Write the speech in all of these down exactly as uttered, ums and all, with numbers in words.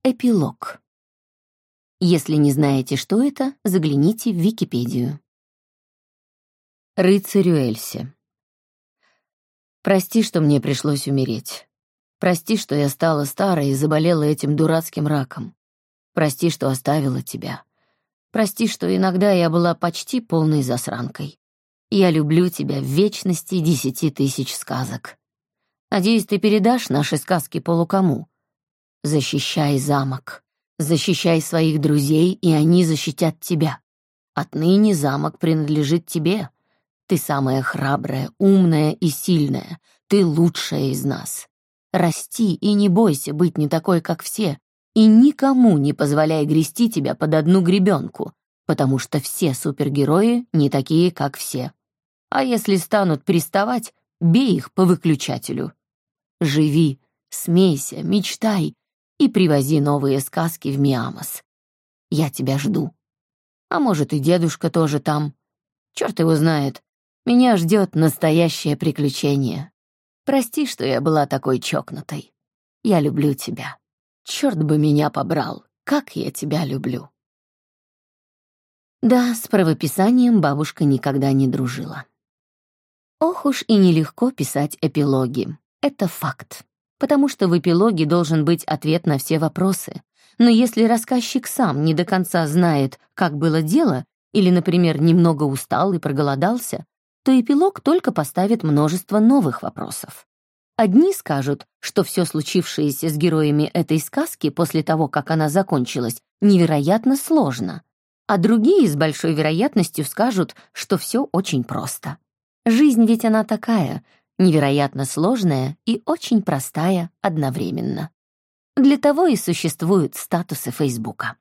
Эпилог. Если не знаете, что это, загляните в Википедию. Рыцарю Эльсе. Прости, что мне пришлось умереть. Прости, что я стала старой и заболела этим дурацким раком. Прости, что оставила тебя. Прости, что иногда я была почти полной засранкой. Я люблю тебя в вечности десяти тысяч сказок. Надеюсь, ты передашь наши сказки полукому. Защищай замок. Защищай своих друзей, и они защитят тебя. Отныне замок принадлежит тебе. Ты самая храбрая, умная и сильная. Ты лучшая из нас. Расти и не бойся быть не такой, как все. И никому не позволяй грести тебя под одну гребенку, потому что все супергерои не такие, как все. А если станут приставать, бей их по выключателю. Живи, смейся, мечтай и привози новые сказки в Миамос. Я тебя жду. А может, и дедушка тоже там. Черт его знает. Меня ждет настоящее приключение. Прости, что я была такой чокнутой. Я люблю тебя. Черт бы меня побрал. Как я тебя люблю. Да, с правописанием бабушка никогда не дружила. Ох уж и нелегко писать эпилоги. Это факт. Потому что в эпилоге должен быть ответ на все вопросы. Но если рассказчик сам не до конца знает, как было дело, или, например, немного устал и проголодался, то эпилог только поставит множество новых вопросов. Одни скажут, что все случившееся с героями этой сказки после того, как она закончилась, невероятно сложно, а другие с большой вероятностью скажут, что все очень просто. Жизнь ведь она такая — невероятно сложная и очень простая одновременно. Для того и существуют статусы Фейсбука.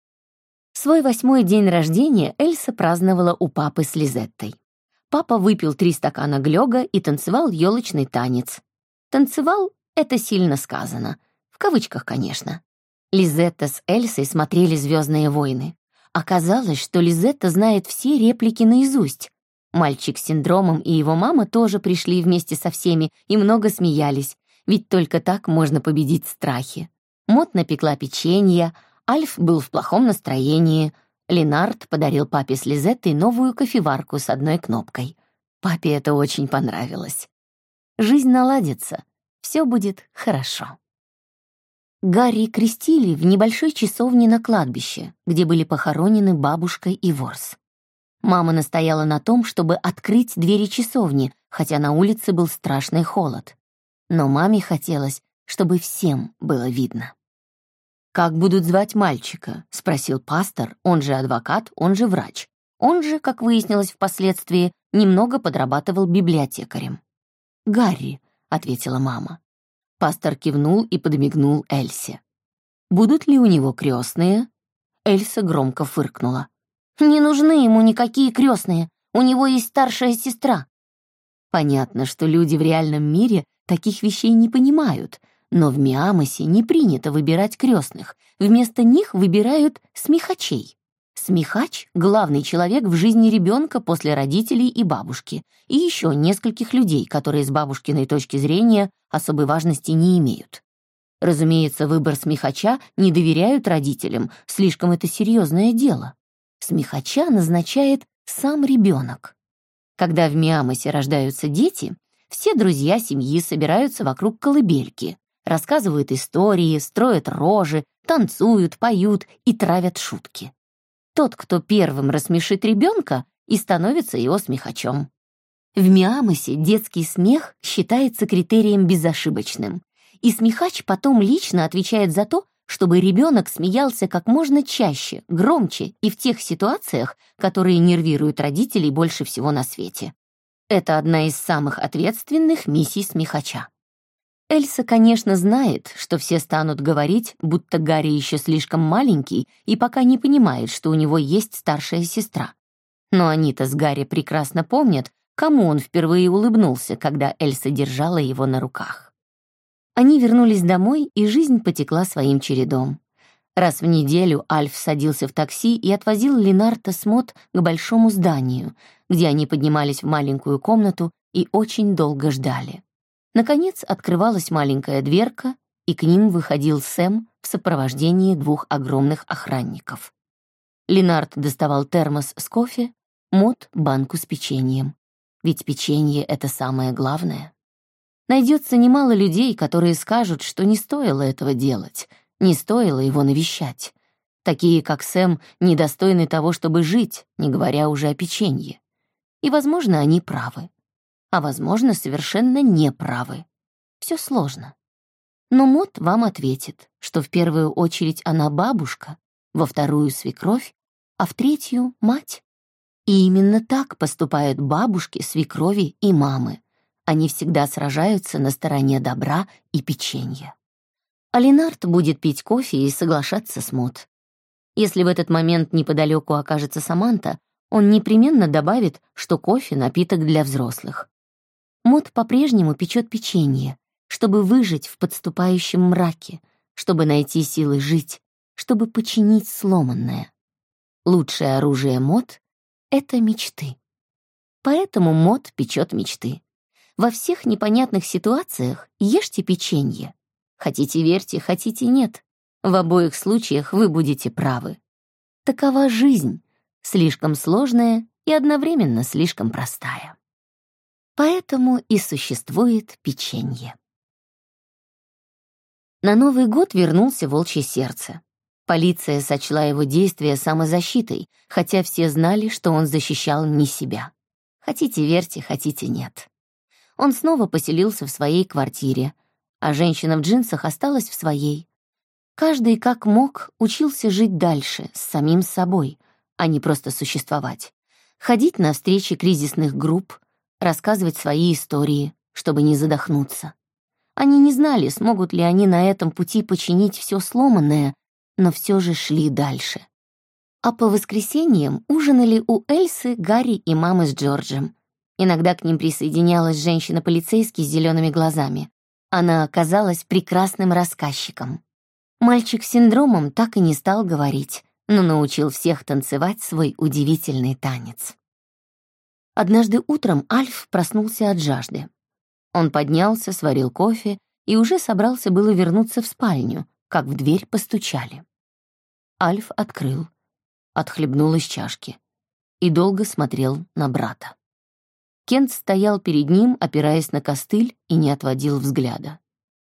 Свой восьмой день рождения Эльса праздновала у папы с Лизеттой. Папа выпил три стакана глёга и танцевал ёлочный танец. Танцевал — это сильно сказано. В кавычках, конечно. Лизетта с Эльсой смотрели «Звездные войны». Оказалось, что Лизетта знает все реплики наизусть. Мальчик с синдромом и его мама тоже пришли вместе со всеми и много смеялись, ведь только так можно победить страхи. Мот напекла печенье, Альф был в плохом настроении, Ленард подарил папе с Лизеттой новую кофеварку с одной кнопкой. Папе это очень понравилось. Жизнь наладится, все будет хорошо. Гарри крестили в небольшой часовне на кладбище, где были похоронены бабушка и Ворс. Мама настояла на том, чтобы открыть двери часовни, хотя на улице был страшный холод. Но маме хотелось, чтобы всем было видно. «Как будут звать мальчика?» — спросил пастор, он же адвокат, он же врач. Он же, как выяснилось впоследствии, немного подрабатывал библиотекарем. «Гарри», — ответила мама. Пастор кивнул и подмигнул Эльсе. «Будут ли у него крестные?» Эльса громко фыркнула. «Не нужны ему никакие крестные, у него есть старшая сестра». Понятно, что люди в реальном мире таких вещей не понимают, но в Миамосе не принято выбирать крестных, вместо них выбирают смехачей. Смехач — главный человек в жизни ребенка после родителей и бабушки, и еще нескольких людей, которые с бабушкиной точки зрения особой важности не имеют. Разумеется, выбор смехача не доверяют родителям, слишком это серьезное дело. Смехача назначает сам ребенок. Когда в Миамосе рождаются дети, все друзья семьи собираются вокруг колыбельки, рассказывают истории, строят рожи, танцуют, поют и травят шутки. Тот, кто первым рассмешит ребенка, и становится его смехачом. В Миамосе детский смех считается критерием безошибочным, и смехач потом лично отвечает за то, чтобы ребенок смеялся как можно чаще, громче и в тех ситуациях, которые нервируют родителей больше всего на свете. Это одна из самых ответственных миссий смехача. Эльса, конечно, знает, что все станут говорить, будто Гарри еще слишком маленький и пока не понимает, что у него есть старшая сестра. Но они-то с Гарри прекрасно помнят, кому он впервые улыбнулся, когда Эльса держала его на руках. Они вернулись домой, и жизнь потекла своим чередом. Раз в неделю Альф садился в такси и отвозил Ленарта с Мот к большому зданию, где они поднимались в маленькую комнату и очень долго ждали. Наконец открывалась маленькая дверка, и к ним выходил Сэм в сопровождении двух огромных охранников. Ленард доставал термос с кофе, Мот — банку с печеньем. Ведь печенье — это самое главное. Найдется немало людей, которые скажут, что не стоило этого делать, не стоило его навещать. Такие, как Сэм, недостойны того, чтобы жить, не говоря уже о печенье. И, возможно, они правы. А, возможно, совершенно не правы. Все сложно. Но Мот вам ответит, что в первую очередь она бабушка, во вторую — свекровь, а в третью — мать. И именно так поступают бабушки, свекрови и мамы. Они всегда сражаются на стороне добра и печенья. А Ленард будет пить кофе и соглашаться с Мот. Если в этот момент неподалеку окажется Саманта, он непременно добавит, что кофе — напиток для взрослых. Мот по-прежнему печет печенье, чтобы выжить в подступающем мраке, чтобы найти силы жить, чтобы починить сломанное. Лучшее оружие Мот — это мечты. Поэтому Мот печет мечты. Во всех непонятных ситуациях ешьте печенье. Хотите — верьте, хотите — нет. В обоих случаях вы будете правы. Такова жизнь, слишком сложная и одновременно слишком простая. Поэтому и существует печенье. На Новый год вернулся волчье сердце. Полиция сочла его действия самозащитой, хотя все знали, что он защищал не себя. Хотите — верьте, хотите — нет. Он снова поселился в своей квартире, а женщина в джинсах осталась в своей. Каждый, как мог, учился жить дальше, с самим собой, а не просто существовать. Ходить на встречи кризисных групп, рассказывать свои истории, чтобы не задохнуться. Они не знали, смогут ли они на этом пути починить все сломанное, но все же шли дальше. А по воскресеньям ужинали у Эльсы, Гарри и мамы с Джорджем. Иногда к ним присоединялась женщина-полицейский с зелеными глазами. Она оказалась прекрасным рассказчиком. Мальчик с синдромом так и не стал говорить, но научил всех танцевать свой удивительный танец. Однажды утром Альф проснулся от жажды. Он поднялся, сварил кофе и уже собрался было вернуться в спальню, как в дверь постучали. Альф открыл, отхлебнул из чашки и долго смотрел на брата. Кент стоял перед ним, опираясь на костыль, и не отводил взгляда.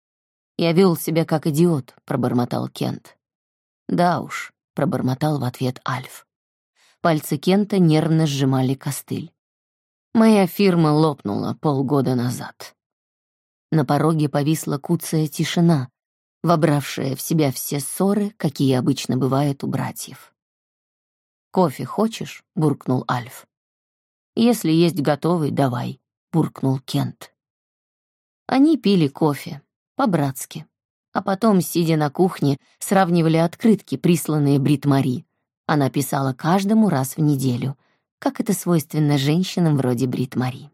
«Я вел себя как идиот», — пробормотал Кент. «Да уж», — пробормотал в ответ Альф. Пальцы Кента нервно сжимали костыль. «Моя фирма лопнула полгода назад». На пороге повисла куцая тишина, вобравшая в себя все ссоры, какие обычно бывают у братьев. «Кофе хочешь?» — буркнул Альф. «Если есть готовый, давай», — буркнул Кент. Они пили кофе, по-братски, а потом, сидя на кухне, сравнивали открытки, присланные Брит Мари. Она писала каждому раз в неделю, как это свойственно женщинам вроде Брит Мари.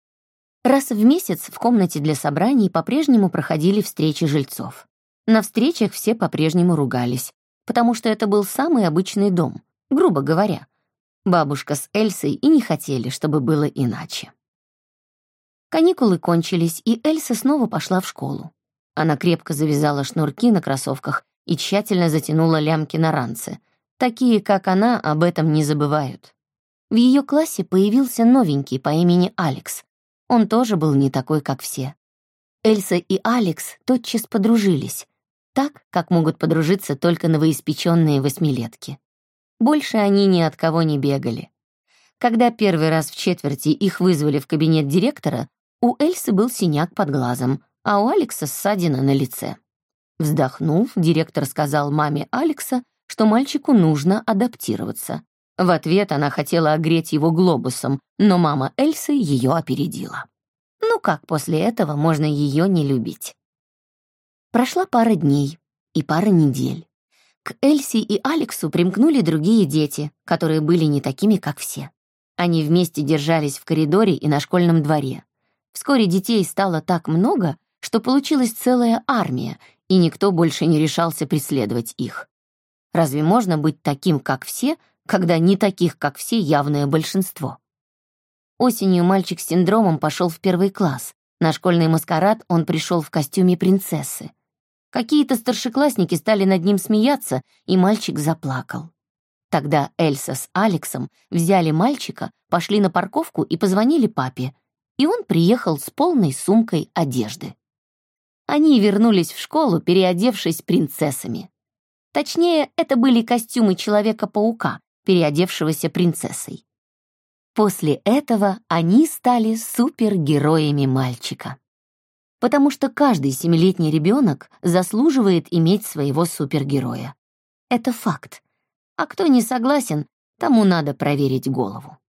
Раз в месяц в комнате для собраний по-прежнему проходили встречи жильцов. На встречах все по-прежнему ругались, потому что это был самый обычный дом, грубо говоря. Бабушка с Эльсой и не хотели, чтобы было иначе. Каникулы кончились, и Эльса снова пошла в школу. Она крепко завязала шнурки на кроссовках и тщательно затянула лямки на ранце. Такие, как она, об этом не забывают. В ее классе появился новенький по имени Алекс. Он тоже был не такой, как все. Эльса и Алекс тотчас подружились, так, как могут подружиться только новоиспеченные восьмилетки. Больше они ни от кого не бегали. Когда первый раз в четверти их вызвали в кабинет директора, у Эльсы был синяк под глазом, а у Алекса ссадина на лице. Вздохнув, директор сказал маме Алекса, что мальчику нужно адаптироваться. В ответ она хотела огреть его глобусом, но мама Эльсы ее опередила. Ну как после этого можно ее не любить? Прошла пара дней и пара недель. К Эльсе и Алексу примкнули другие дети, которые были не такими, как все. Они вместе держались в коридоре и на школьном дворе. Вскоре детей стало так много, что получилась целая армия, и никто больше не решался преследовать их. Разве можно быть таким, как все, когда не таких, как все, явное большинство? Осенью мальчик с синдромом пошел в первый класс. На школьный маскарад он пришел в костюме принцессы. Какие-то старшеклассники стали над ним смеяться, и мальчик заплакал. Тогда Эльса с Алексом взяли мальчика, пошли на парковку и позвонили папе, и он приехал с полной сумкой одежды. Они вернулись в школу, переодевшись принцессами. Точнее, это были костюмы Человека-паука, переодевшегося принцессой. После этого они стали супергероями мальчика. Потому что каждый семилетний ребенок заслуживает иметь своего супергероя. Это факт. А кто не согласен, тому надо проверить голову.